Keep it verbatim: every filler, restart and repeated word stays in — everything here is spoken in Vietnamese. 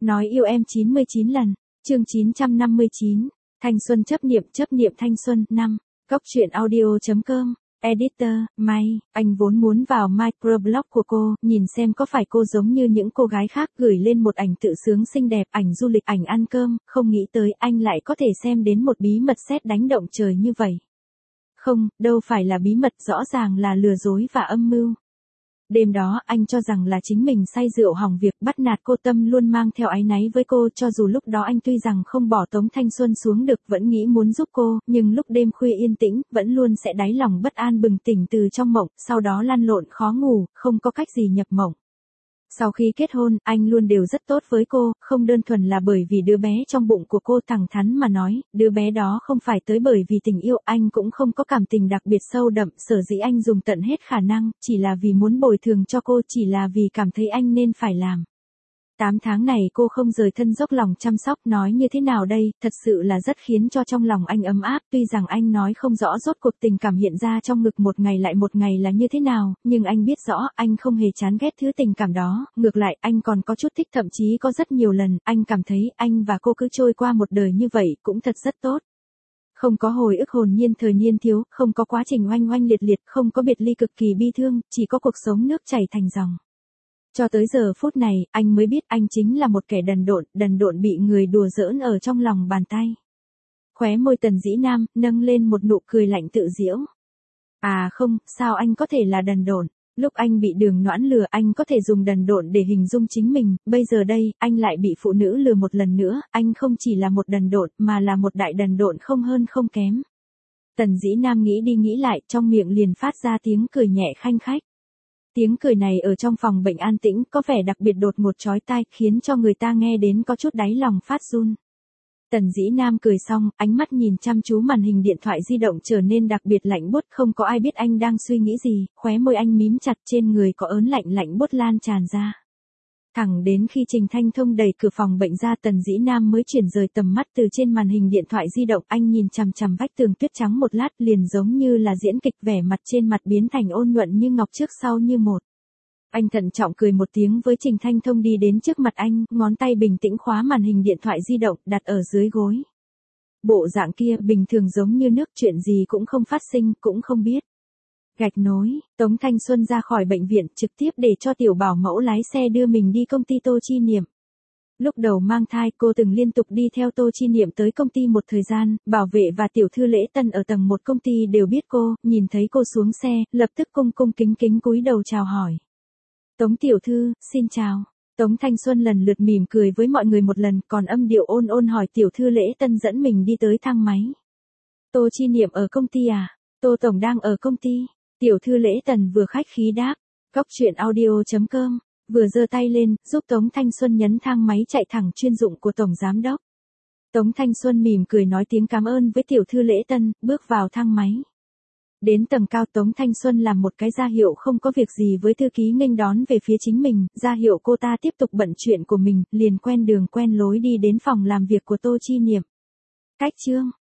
Nói yêu em chín mươi chín lần. Chương chín trăm năm mươi chín. Thanh xuân chấp niệm, chấp niệm thanh xuân. năm. Góc truyện audio chấm com. Editor, May, anh vốn muốn vào microblog của cô, nhìn xem có phải cô giống như những cô gái khác gửi lên một ảnh tự sướng xinh đẹp, ảnh du lịch, ảnh ăn cơm, không nghĩ tới anh lại có thể xem đến một bí mật sét đánh động trời như vậy. Không, đâu phải là bí mật, rõ ràng là lừa dối và âm mưu. Đêm đó anh cho rằng là chính mình say rượu hỏng việc, bắt nạt cô, tâm luôn mang theo áy náy với cô, cho dù lúc đó anh tuy rằng không bỏ Tống Thanh Xuân xuống được, vẫn nghĩ muốn giúp cô, nhưng lúc đêm khuya yên tĩnh, vẫn luôn sẽ đáy lòng bất an bừng tỉnh từ trong mộng, sau đó lăn lộn khó ngủ, không có cách gì nhập mộng. Sau khi kết hôn, anh luôn đều rất tốt với cô, không đơn thuần là bởi vì đứa bé trong bụng của cô, thẳng thắn mà nói, đứa bé đó không phải tới bởi vì tình yêu, anh cũng không có cảm tình đặc biệt sâu đậm, sở dĩ anh dùng tận hết khả năng, chỉ là vì muốn bồi thường cho cô, chỉ là vì cảm thấy anh nên phải làm. Tám tháng này cô không rời thân dốc lòng chăm sóc, nói như thế nào đây, thật sự là rất khiến cho trong lòng anh ấm áp, tuy rằng anh nói không rõ rốt cuộc tình cảm hiện ra trong ngực một ngày lại một ngày là như thế nào, nhưng anh biết rõ, anh không hề chán ghét thứ tình cảm đó, ngược lại, anh còn có chút thích, thậm chí có rất nhiều lần, anh cảm thấy, anh và cô cứ trôi qua một đời như vậy, cũng thật rất tốt. Không có hồi ức hồn nhiên thời niên thiếu, không có quá trình oanh oanh liệt liệt, không có biệt ly cực kỳ bi thương, chỉ có cuộc sống nước chảy thành dòng. Cho tới giờ phút này, anh mới biết anh chính là một kẻ đần độn, đần độn bị người đùa giỡn ở trong lòng bàn tay. Khóe môi Tần Dĩ Nam, nâng lên một nụ cười lạnh tự giễu. À không, sao anh có thể là đần độn? Lúc anh bị Đường Noãn lừa, anh có thể dùng đần độn để hình dung chính mình, bây giờ đây, anh lại bị phụ nữ lừa một lần nữa, anh không chỉ là một đần độn, mà là một đại đần độn không hơn không kém. Tần Dĩ Nam nghĩ đi nghĩ lại, trong miệng liền phát ra tiếng cười nhẹ khanh khách. Tiếng cười này ở trong phòng bệnh an tĩnh, có vẻ đặc biệt đột ngột chói tai, khiến cho người ta nghe đến có chút đáy lòng phát run. Tần Dĩ Nam cười xong, ánh mắt nhìn chăm chú màn hình điện thoại di động trở nên đặc biệt lạnh buốt, không có ai biết anh đang suy nghĩ gì, khóe môi anh mím chặt, trên người có ớn lạnh lạnh buốt lan tràn ra. Thẳng đến khi Trình Thanh Thông đẩy cửa phòng bệnh ra, Tần Dĩ Nam mới chuyển rời tầm mắt từ trên màn hình điện thoại di động, anh nhìn chằm chằm vách tường tuyết trắng một lát, liền giống như là diễn kịch, vẻ mặt trên mặt biến thành ôn nhuận như ngọc, trước sau như một. Anh thận trọng cười một tiếng với Trình Thanh Thông, đi đến trước mặt anh, ngón tay bình tĩnh khóa màn hình điện thoại di động, đặt ở dưới gối. Bộ dạng kia bình thường giống như nước, chuyện gì cũng không phát sinh, cũng không biết. Gạch nối, Tống Thanh Xuân ra khỏi bệnh viện, trực tiếp để cho tiểu bảo mẫu lái xe đưa mình đi công ty Tô Chi Niệm. Lúc đầu mang thai, cô từng liên tục đi theo Tô Chi Niệm tới công ty một thời gian, bảo vệ và tiểu thư Lễ Tân ở tầng một công ty đều biết cô, nhìn thấy cô xuống xe, lập tức cung cung kính kính cúi đầu chào hỏi. Tống tiểu thư, xin chào. Tống Thanh Xuân lần lượt mỉm cười với mọi người một lần, còn âm điệu ôn ôn hỏi tiểu thư Lễ Tân dẫn mình đi tới thang máy. Tô Chi Niệm ở công ty à? Tô Tổng đang ở công ty. Tiểu thư Lễ Tần vừa khách khí đáp. Góc truyện audio chấm com, vừa giơ tay lên, giúp Tống Thanh Xuân nhấn thang máy chạy thẳng chuyên dụng của Tổng Giám Đốc. Tống Thanh Xuân mỉm cười nói tiếng cảm ơn với tiểu thư Lễ Tân, bước vào thang máy. Đến tầng cao, Tống Thanh Xuân làm một cái ra hiệu không có việc gì với thư ký nghênh đón về phía chính mình, ra hiệu cô ta tiếp tục bận chuyện của mình, liền quen đường quen lối đi đến phòng làm việc của Tô Chi Niệm. Cách chương.